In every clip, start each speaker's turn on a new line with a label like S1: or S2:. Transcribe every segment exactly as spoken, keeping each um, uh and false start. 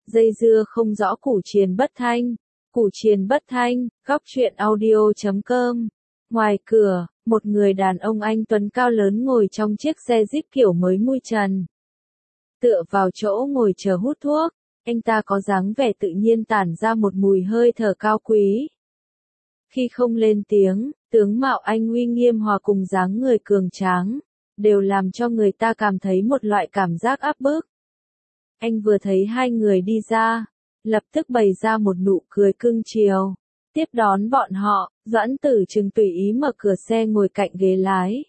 S1: dây dưa không rõ củ triền bất thanh, củ triền bất thanh, góc truyện audio chấm com. Ngoài cửa, một người đàn ông anh tuấn cao lớn ngồi trong chiếc xe Jeep kiểu mới mui trần. Tựa vào chỗ ngồi chờ hút thuốc, anh ta có dáng vẻ tự nhiên tản ra một mùi hơi thở cao quý. Khi không lên tiếng, tướng mạo anh uy nghiêm hòa cùng dáng người cường tráng, đều làm cho người ta cảm thấy một loại cảm giác áp bức. Anh vừa thấy hai người đi ra, lập tức bày ra một nụ cười cưng chiều. Tiếp đón bọn họ, Doãn Tử Trừng tùy ý mở cửa xe ngồi cạnh ghế lái.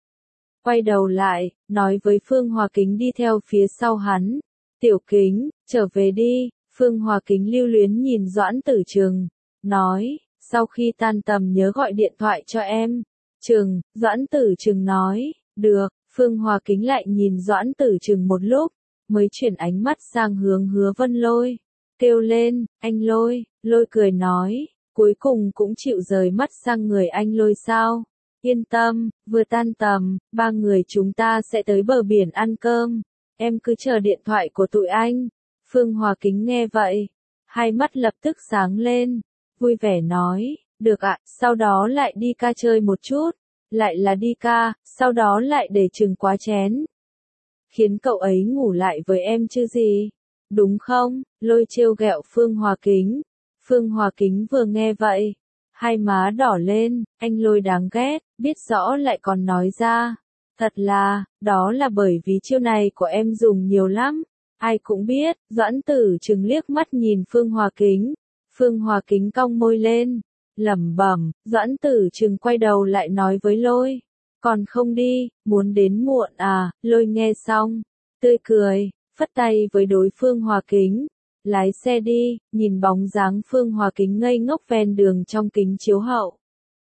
S1: Quay đầu lại, nói với Phương Hòa Kính đi theo phía sau hắn. Tiểu Kính, trở về đi. Phương Hòa Kính lưu luyến nhìn Doãn Tử Trừng, nói, sau khi tan tầm nhớ gọi điện thoại cho em. Trừng, Doãn Tử Trừng nói, được. Phương Hòa Kính lại nhìn Doãn Tử Trừng một lúc, mới chuyển ánh mắt sang hướng Hứa Vân Lôi. Kêu lên, anh Lôi. Lôi cười nói, cuối cùng cũng chịu rời mắt sang người anh Lôi sao. Yên tâm, vừa tan tầm, ba người chúng ta sẽ tới bờ biển ăn cơm. Em cứ chờ điện thoại của tụi anh. Phương Hòa Kính nghe vậy, hai mắt lập tức sáng lên, vui vẻ nói, được ạ, sau đó lại đi ca chơi một chút, lại là đi ca, sau đó lại để Trừng quá chén. Khiến cậu ấy ngủ lại với em chứ gì, đúng không? Lôi trêu ghẹo Phương Hòa Kính. Phương Hòa Kính vừa nghe vậy, hai má đỏ lên, anh Lôi đáng ghét, biết rõ lại còn nói ra. Thật là, đó là bởi vì chiêu này của em dùng nhiều lắm. Ai cũng biết. Doãn Tử Trừng liếc mắt nhìn Phương Hòa Kính. Phương Hòa Kính cong môi lên, lẩm bẩm. Doãn Tử Trừng quay đầu lại nói với Lôi, còn không đi, muốn đến muộn à? Lôi nghe xong, tươi cười, phất tay với đối Phương Hòa Kính, lái xe đi. Nhìn bóng dáng Phương Hòa Kính ngây ngốc ven đường trong kính chiếu hậu,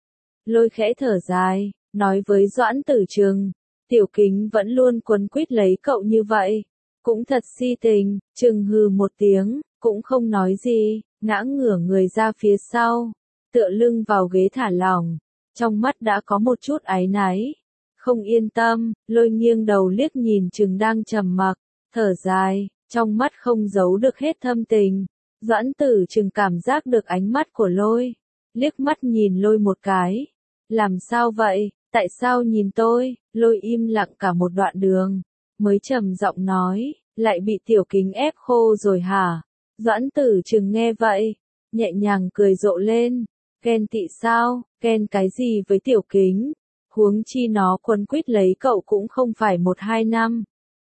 S1: Lôi khẽ thở dài, nói với Doãn Tử Trừng, Tiểu Kính vẫn luôn quấn quýt lấy cậu như vậy, cũng thật si tình. Trừng hừ một tiếng, cũng không nói gì, ngã ngửa người ra phía sau, tựa lưng vào ghế thả lỏng, trong mắt đã có một chút áy náy. Không yên tâm. Lôi nghiêng đầu liếc nhìn Trừng đang trầm mặc, thở dài, trong mắt không giấu được hết thâm tình. Doãn Tử Trừng cảm giác được ánh mắt của Lôi, liếc mắt nhìn Lôi một cái. Làm sao vậy, tại sao nhìn tôi? Lôi im lặng cả một đoạn đường, mới trầm giọng nói, lại bị Tiểu Kính ép khô rồi hả? Doãn Tử Trừng nghe vậy, nhẹ nhàng cười rộ lên, ghen tị sao? Ghen cái gì với Tiểu Kính? Huống chi nó quấn quýt lấy cậu cũng không phải một hai năm.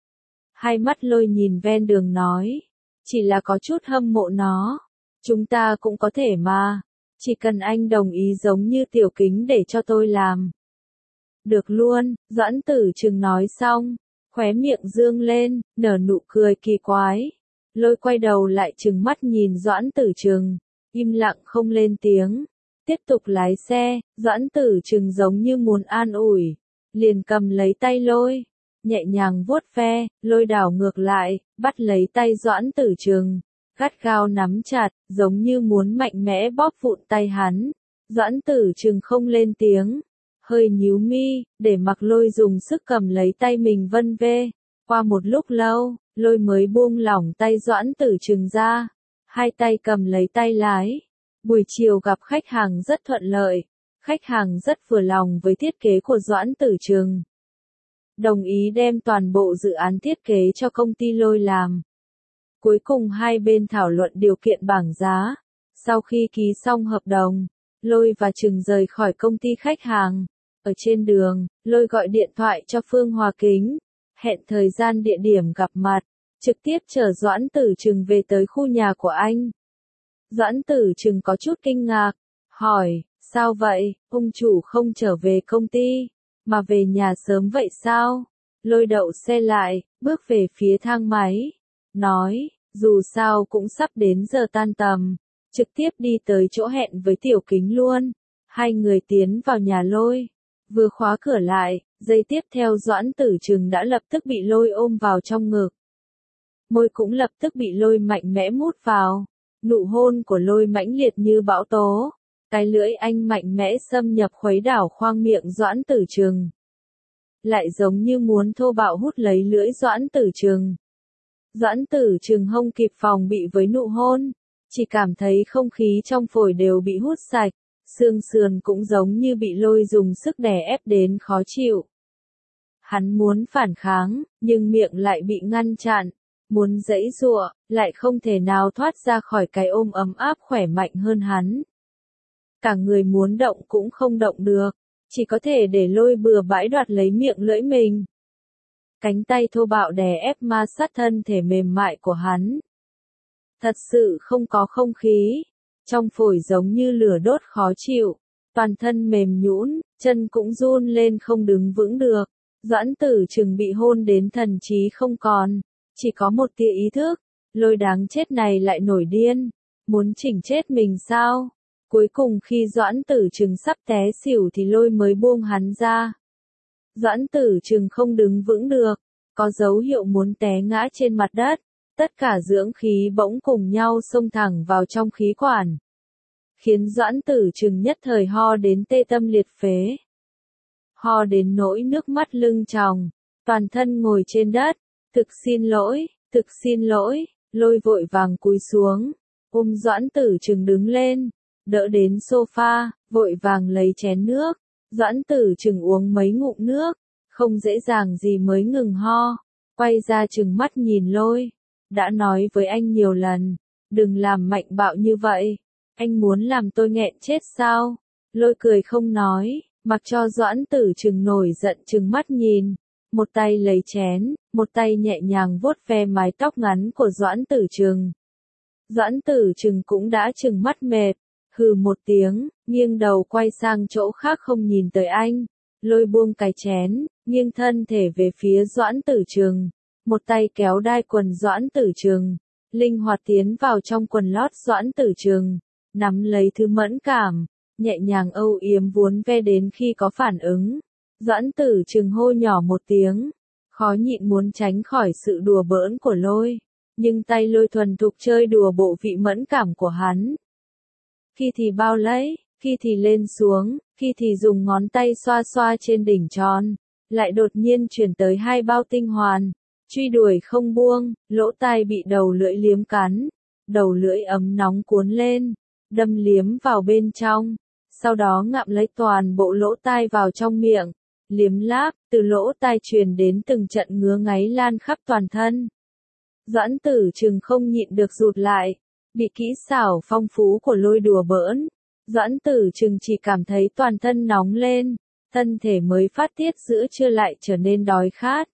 S1: Hai mắt Lôi nhìn ven đường nói, chỉ là có chút hâm mộ nó. Chúng ta cũng có thể mà, chỉ cần anh đồng ý giống như Tiểu Kính để cho tôi làm. Được luôn. Doãn Tử Trừng nói xong, khóe miệng dương lên, nở nụ cười kỳ quái. Lôi quay đầu lại trừng mắt nhìn Doãn Tử Trừng, im lặng không lên tiếng, tiếp tục lái xe. Doãn Tử Trừng giống như muốn an ủi, liền cầm lấy tay Lôi, nhẹ nhàng vuốt ve. Lôi đảo ngược lại, bắt lấy tay Doãn Tử Trừng, gắt gao nắm chặt, giống như muốn mạnh mẽ bóp vụn tay hắn. Doãn Tử Trừng không lên tiếng, hơi nhíu mi, để mặc Lôi dùng sức cầm lấy tay mình vân vê. Qua một lúc lâu, Lôi mới buông lỏng tay Doãn Tử Trừng ra, hai tay cầm lấy tay lái. Buổi chiều gặp khách hàng rất thuận lợi, khách hàng rất vừa lòng với thiết kế của Doãn Tử Trừng, đồng ý đem toàn bộ dự án thiết kế cho công ty Lôi làm. Cuối cùng hai bên thảo luận điều kiện bảng giá. Sau khi ký xong hợp đồng, Lôi và Trừng rời khỏi công ty khách hàng. Ở trên đường, Lôi gọi điện thoại cho Phương Hòa Kính, hẹn thời gian địa điểm gặp mặt, trực tiếp chở Doãn Tử Trừng về tới khu nhà của anh. Doãn Tử Trừng có chút kinh ngạc, hỏi, sao vậy, ông chủ không trở về công ty, mà về nhà sớm vậy sao? Lôi đậu xe lại, bước về phía thang máy, nói, dù sao cũng sắp đến giờ tan tầm, trực tiếp đi tới chỗ hẹn với Tiểu Kính luôn. Hai người tiến vào nhà Lôi, vừa khóa cửa lại, giây tiếp theo Doãn Tử Trừng đã lập tức bị Lôi ôm vào trong ngực. Môi cũng lập tức bị Lôi mạnh mẽ mút vào, nụ hôn của Lôi mãnh liệt như bão tố, cái lưỡi anh mạnh mẽ xâm nhập khuấy đảo khoang miệng Doãn Tử Trừng, lại giống như muốn thô bạo hút lấy lưỡi Doãn Tử Trừng. Doãn Tử Trừng không kịp phòng bị với nụ hôn, chỉ cảm thấy không khí trong phổi đều bị hút sạch, xương sườn cũng giống như bị lôi dùng sức đè ép đến khó chịu. Hắn muốn phản kháng, nhưng miệng lại bị ngăn chặn, muốn giãy giụa, lại không thể nào thoát ra khỏi cái ôm ấm áp khỏe mạnh hơn hắn. Cả người muốn động cũng không động được, chỉ có thể để lôi bừa bãi đoạt lấy miệng lưỡi mình. Cánh tay thô bạo đè ép ma sát thân thể mềm mại của hắn. Thật sự không có không khí, trong phổi giống như lửa đốt khó chịu, toàn thân mềm nhũn, chân cũng run lên không đứng vững được. Doãn Tử Trừng bị hôn đến thần trí không còn, chỉ có một tia ý thức, lôi đáng chết này lại nổi điên, muốn chỉnh chết mình sao? Cuối cùng khi Doãn Tử Trừng sắp té xỉu thì lôi mới buông hắn ra. Doãn Tử Trừng không đứng vững được, có dấu hiệu muốn té ngã trên mặt đất, tất cả dưỡng khí bỗng cùng nhau xông thẳng vào trong khí quản, khiến Doãn Tử Trừng nhất thời ho đến tê tâm liệt phế. Ho đến nỗi nước mắt lưng tròng, toàn thân ngồi trên đất, thực xin lỗi, thực xin lỗi, lôi vội vàng cúi xuống, ôm Doãn Tử Trừng đứng lên, đỡ đến sofa, vội vàng lấy chén nước, Doãn Tử Trừng uống mấy ngụm nước, không dễ dàng gì mới ngừng ho, quay ra trừng mắt nhìn lôi, đã nói với anh nhiều lần, đừng làm mạnh bạo như vậy, anh muốn làm tôi nghẹn chết sao? Lôi cười không nói, mặc cho Doãn Tử Trừng nổi giận trừng mắt nhìn, một tay lấy chén, một tay nhẹ nhàng vuốt ve mái tóc ngắn của Doãn Tử Trừng. Doãn Tử Trừng cũng đã trừng mắt mệt, hừ một tiếng, nghiêng đầu quay sang chỗ khác không nhìn tới anh, lôi buông cái chén, nghiêng thân thể về phía Doãn Tử Trừng, một tay kéo đai quần Doãn Tử Trừng, linh hoạt tiến vào trong quần lót Doãn Tử Trừng, nắm lấy thứ mẫn cảm, nhẹ nhàng âu yếm vuốn ve đến khi có phản ứng. Doãn Tử Trừng hô nhỏ một tiếng, khó nhịn muốn tránh khỏi sự đùa bỡn của lôi, nhưng tay lôi thuần thục chơi đùa bộ vị mẫn cảm của hắn. Khi thì bao lấy, khi thì lên xuống, khi thì dùng ngón tay xoa xoa trên đỉnh tròn, lại đột nhiên chuyển tới hai bao tinh hoàn, truy đuổi không buông, lỗ tai bị đầu lưỡi liếm cắn, đầu lưỡi ấm nóng cuốn lên, đâm liếm vào bên trong, sau đó ngậm lấy toàn bộ lỗ tai vào trong miệng, liếm láp, từ lỗ tai truyền đến từng trận ngứa ngáy lan khắp toàn thân. Doãn Tử Trừng không nhịn được rụt lại, bị kỹ xảo phong phú của lôi đùa bỡn, Doãn Tử Trừng chỉ cảm thấy toàn thân nóng lên, thân thể mới phát tiết giữa trưa lại trở nên đói khát.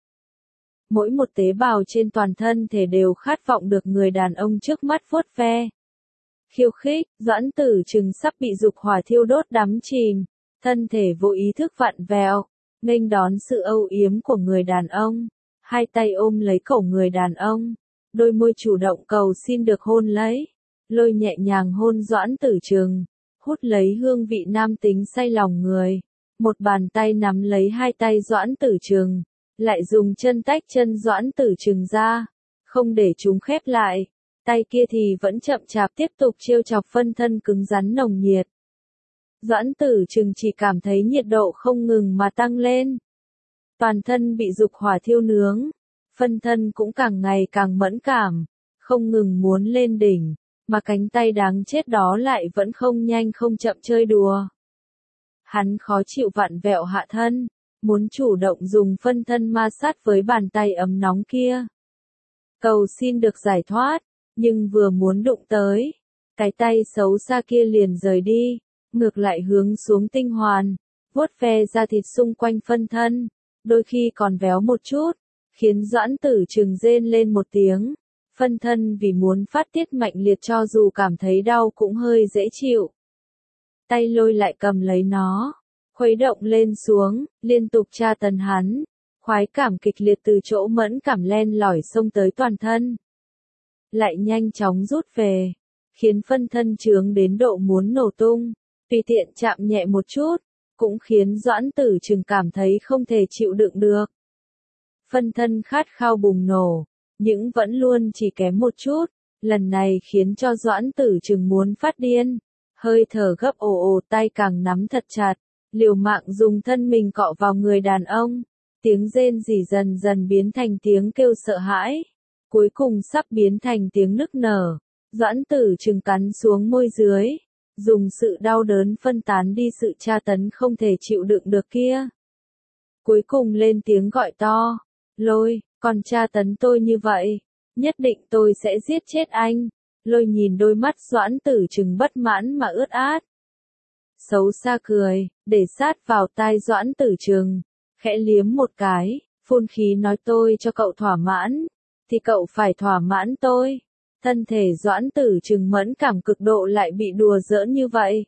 S1: Mỗi một tế bào trên toàn thân thể đều khát vọng được người đàn ông trước mắt vuốt ve. Khiêu khích, Doãn Tử Trừng sắp bị dục hỏa thiêu đốt đắm chìm, thân thể vô ý thức vặn vẹo, nghênh đón sự âu yếm của người đàn ông, hai tay ôm lấy cổ người đàn ông, đôi môi chủ động cầu xin được hôn lấy, lôi nhẹ nhàng hôn Doãn Tử Trừng, hút lấy hương vị nam tính say lòng người, một bàn tay nắm lấy hai tay Doãn Tử Trừng, lại dùng chân tách chân Doãn Tử Trừng ra, không để chúng khép lại. Tay kia thì vẫn chậm chạp tiếp tục trêu chọc phân thân cứng rắn nồng nhiệt. Doãn Tử Trừng chỉ cảm thấy nhiệt độ không ngừng mà tăng lên. Toàn thân bị dục hỏa thiêu nướng, phân thân cũng càng ngày càng mẫn cảm, không ngừng muốn lên đỉnh, mà cánh tay đáng chết đó lại vẫn không nhanh không chậm chơi đùa. Hắn khó chịu vặn vẹo hạ thân, muốn chủ động dùng phân thân ma sát với bàn tay ấm nóng kia. Cầu xin được giải thoát. Nhưng vừa muốn đụng tới, cái tay xấu xa kia liền rời đi, ngược lại hướng xuống tinh hoàn, vuốt ve da thịt xung quanh phân thân, đôi khi còn véo một chút, khiến Doãn Tử Trừng rên lên một tiếng. Phân thân vì muốn phát tiết mạnh liệt cho dù cảm thấy đau cũng hơi dễ chịu. Tay lôi lại cầm lấy nó, khuấy động lên xuống, liên tục tra tấn hắn, khoái cảm kịch liệt từ chỗ mẫn cảm len lỏi xông tới toàn thân. Lại nhanh chóng rút về, khiến phân thân trướng đến độ muốn nổ tung, tùy tiện chạm nhẹ một chút, cũng khiến Doãn Tử Trừng cảm thấy không thể chịu đựng được. Phân thân khát khao bùng nổ, nhưng vẫn luôn chỉ kém một chút, lần này khiến cho Doãn Tử Trừng muốn phát điên, hơi thở gấp ồ ồ tay càng nắm thật chặt, liều mạng dùng thân mình cọ vào người đàn ông, tiếng rên rỉ dần dần biến thành tiếng kêu sợ hãi. cuối cùng sắp biến thành tiếng nức nở. Doãn Tử Trừng cắn xuống môi dưới, dùng sự đau đớn phân tán đi sự tra tấn không thể chịu đựng được kia. Cuối cùng lên tiếng gọi to, Lôi, còn tra tấn tôi như vậy, nhất định tôi sẽ giết chết anh. Lôi nhìn đôi mắt Doãn Tử Trừng bất mãn mà ướt át. Xấu xa cười, để sát vào tai Doãn Tử Trừng, khẽ liếm một cái, phun khí nói tôi cho cậu thỏa mãn, thì cậu phải thỏa mãn tôi. Thân thể Doãn Tử Trừng mẫn cảm cực độ lại bị đùa giỡn như vậy.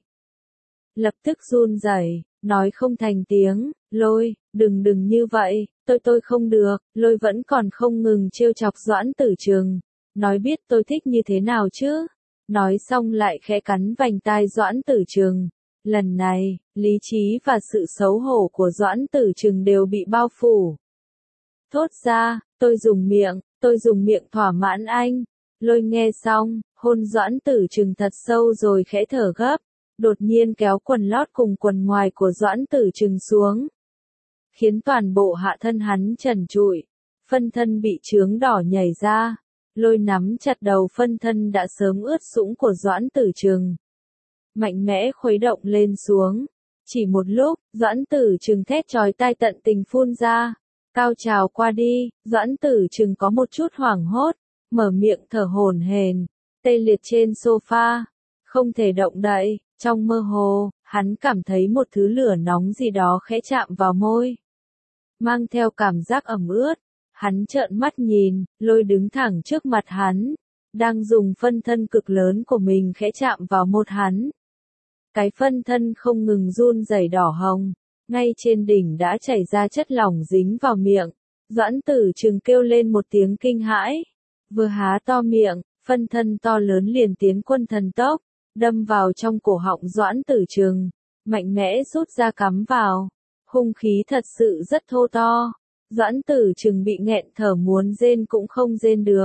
S1: Lập tức run rẩy, nói không thành tiếng, Lôi, đừng đừng như vậy, tôi tôi không được. Lôi vẫn còn không ngừng trêu chọc Doãn Tử Trừng, nói biết tôi thích như thế nào chứ. Nói xong lại khẽ cắn vành tai Doãn Tử Trừng. Lần này, lý trí và sự xấu hổ của Doãn Tử Trừng đều bị bao phủ. Thốt ra, tôi dùng miệng, tôi dùng miệng thỏa mãn anh. Lôi nghe xong, hôn Doãn Tử Trừng thật sâu rồi khẽ thở gấp, đột nhiên kéo quần lót cùng quần ngoài của Doãn Tử Trừng xuống, khiến toàn bộ hạ thân hắn trần trụi, phân thân bị chướng đỏ nhảy ra. Lôi nắm chặt đầu phân thân đã sớm ướt sũng của Doãn Tử Trừng, mạnh mẽ khuấy động lên xuống. Chỉ một lúc, Doãn Tử Trừng thét chói tai tận tình phun ra. Cao trào qua đi, Doãn Tử Trừng có một chút hoảng hốt, mở miệng thở hổn hển, tê liệt trên sofa, không thể động đậy. Trong mơ hồ, hắn cảm thấy một thứ lửa nóng gì đó khẽ chạm vào môi, mang theo cảm giác ẩm ướt. Hắn trợn mắt nhìn, Lôi đứng thẳng trước mặt hắn, đang dùng phân thân cực lớn của mình khẽ chạm vào môi hắn. Cái phân thân không ngừng run rẩy đỏ hồng, ngay trên đỉnh đã chảy ra chất lỏng dính vào miệng. Doãn Tử Trừng kêu lên một tiếng kinh hãi, vừa há to miệng, phân thân to lớn liền tiến quân thần tốc, đâm vào trong cổ họng Doãn Tử Trừng, mạnh mẽ rút ra cắm vào. Hung khí thật sự rất thô to. Doãn Tử Trừng bị nghẹn thở muốn rên cũng không rên được.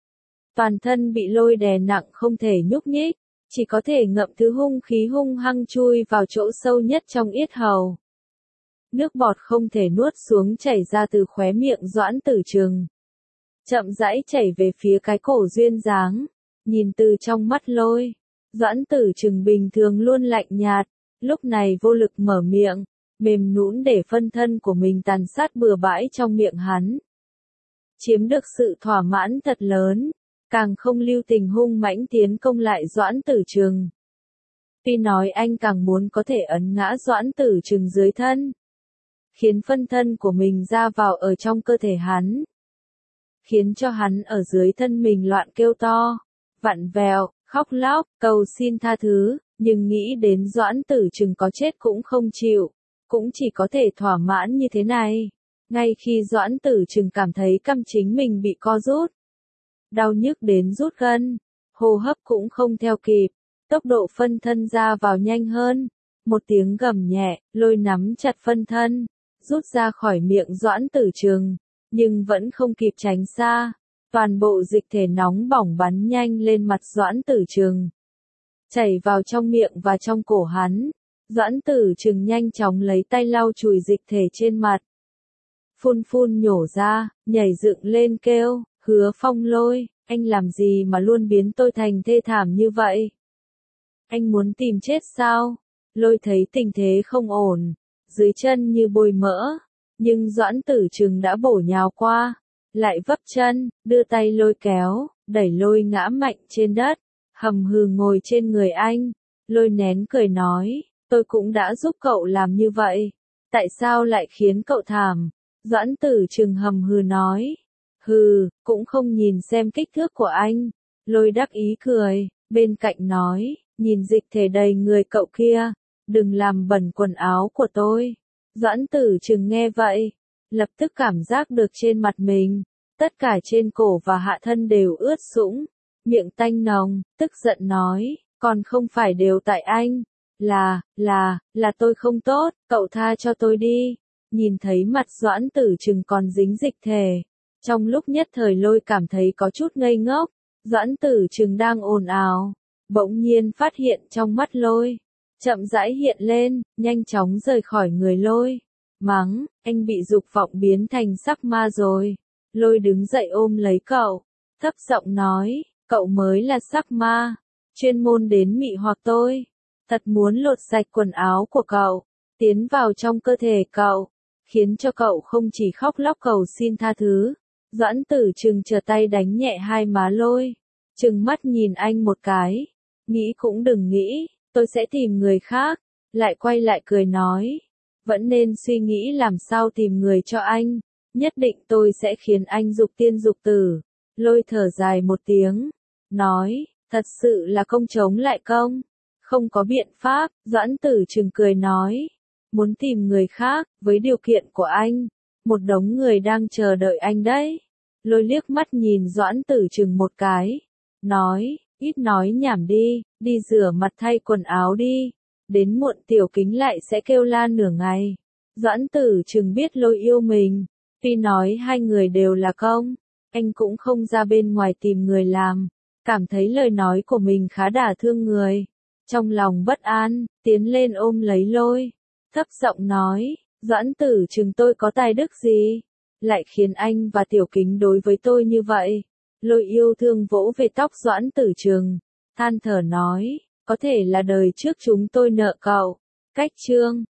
S1: Toàn thân bị Lôi đè nặng không thể nhúc nhích, chỉ có thể ngậm thứ hung khí hung hăng chui vào chỗ sâu nhất trong yết hầu. Nước bọt không thể nuốt xuống chảy ra từ khóe miệng Doãn Tử Trừng, chậm rãi chảy về phía cái cổ duyên dáng. Nhìn từ trong mắt Lôi, Doãn Tử Trừng bình thường luôn lạnh nhạt, lúc này vô lực mở miệng, mềm nhũn để phân thân của mình tàn sát bừa bãi trong miệng hắn. Chiếm được sự thỏa mãn thật lớn, càng không lưu tình hung mãnh tiến công lại Doãn Tử Trừng. Tuy nói anh càng muốn có thể ấn ngã Doãn Tử Trừng dưới thân, khiến phân thân của mình ra vào ở trong cơ thể hắn, khiến cho hắn ở dưới thân mình loạn kêu to, vặn vẹo, khóc lóc, cầu xin tha thứ, nhưng nghĩ đến Doãn Tử Trừng có chết cũng không chịu, cũng chỉ có thể thỏa mãn như thế này. Ngay khi Doãn Tử Trừng cảm thấy căm chính mình bị co rút, đau nhức đến rút gân, hô hấp cũng không theo kịp, tốc độ phân thân ra vào nhanh hơn. Một tiếng gầm nhẹ, Lôi nắm chặt phân thân, rút ra khỏi miệng Doãn Tử Trừng, nhưng vẫn không kịp tránh xa. Toàn bộ dịch thể nóng bỏng bắn nhanh lên mặt Doãn Tử Trừng, chảy vào trong miệng và trong cổ hắn. Doãn Tử Trừng nhanh chóng lấy tay lau chùi dịch thể trên mặt, phun phun nhổ ra, nhảy dựng lên kêu, Hứa Phong Lôi, anh làm gì mà luôn biến tôi thành thê thảm như vậy? Anh muốn tìm chết sao? Lôi thấy tình thế không ổn, dưới chân như bôi mỡ, nhưng Doãn Tử Trừng đã bổ nhào qua, lại vấp chân, đưa tay lôi kéo, đẩy Lôi ngã mạnh trên đất, hầm hừ ngồi trên người anh. Lôi nén cười nói, tôi cũng đã giúp cậu làm như vậy, tại sao lại khiến cậu thảm? Doãn Tử Trừng hầm hừ nói, hừ, cũng không nhìn xem kích thước của anh. Lôi đắc ý cười, bên cạnh nói, nhìn dịch thể đầy người cậu kia, đừng làm bẩn quần áo của tôi. Doãn Tử Trừng nghe vậy, lập tức cảm giác được trên mặt mình, tất cả trên cổ và hạ thân đều ướt sũng, miệng tanh nồng, tức giận nói, còn không phải đều tại anh, là, là, là tôi không tốt, cậu tha cho tôi đi. Nhìn thấy mặt Doãn Tử Trừng còn dính dịch thể, trong lúc nhất thời Lôi cảm thấy có chút ngây ngốc. Doãn Tử Trừng đang ồn ào, bỗng nhiên phát hiện trong mắt Lôi, chậm rãi hiện lên, nhanh chóng rời khỏi người Lôi, mắng, anh bị dục vọng biến thành sắc ma rồi. Lôi đứng dậy ôm lấy cậu, thấp giọng nói, cậu mới là sắc ma, chuyên môn đến mị hoặc tôi, thật muốn lột sạch quần áo của cậu, tiến vào trong cơ thể cậu, khiến cho cậu không chỉ khóc lóc cầu xin tha thứ. Doãn Tử Trừng trở tay đánh nhẹ hai má Lôi, trừng mắt nhìn anh một cái, nghĩ cũng đừng nghĩ, tôi sẽ tìm người khác, lại quay lại cười nói, vẫn nên suy nghĩ làm sao tìm người cho anh, nhất định tôi sẽ khiến anh dục tiên dục tử. Lôi thở dài một tiếng, nói, thật sự là công chống lại công, không có biện pháp. Doãn Tử Trừng cười nói, muốn tìm người khác, với điều kiện của anh, một đống người đang chờ đợi anh đấy. Lôi liếc mắt nhìn Doãn Tử Trừng một cái, nói, ít nói nhảm đi, đi rửa mặt thay quần áo đi, đến muộn Tiểu Kính lại sẽ kêu la nửa ngày. Doãn Tử Trừng biết Lôi yêu mình, tuy nói hai người đều là công, anh cũng không ra bên ngoài tìm người làm, cảm thấy lời nói của mình khá đả thương người. Trong lòng bất an, tiến lên ôm lấy Lôi, thấp giọng nói, Doãn Tử Trừng tôi có tài đức gì, lại khiến anh và Tiểu Kính đối với tôi như vậy. Lôi yêu thương vỗ về tóc Doãn Tử Trừng, than thở nói, có thể là đời trước chúng tôi nợ cậu. Cách chương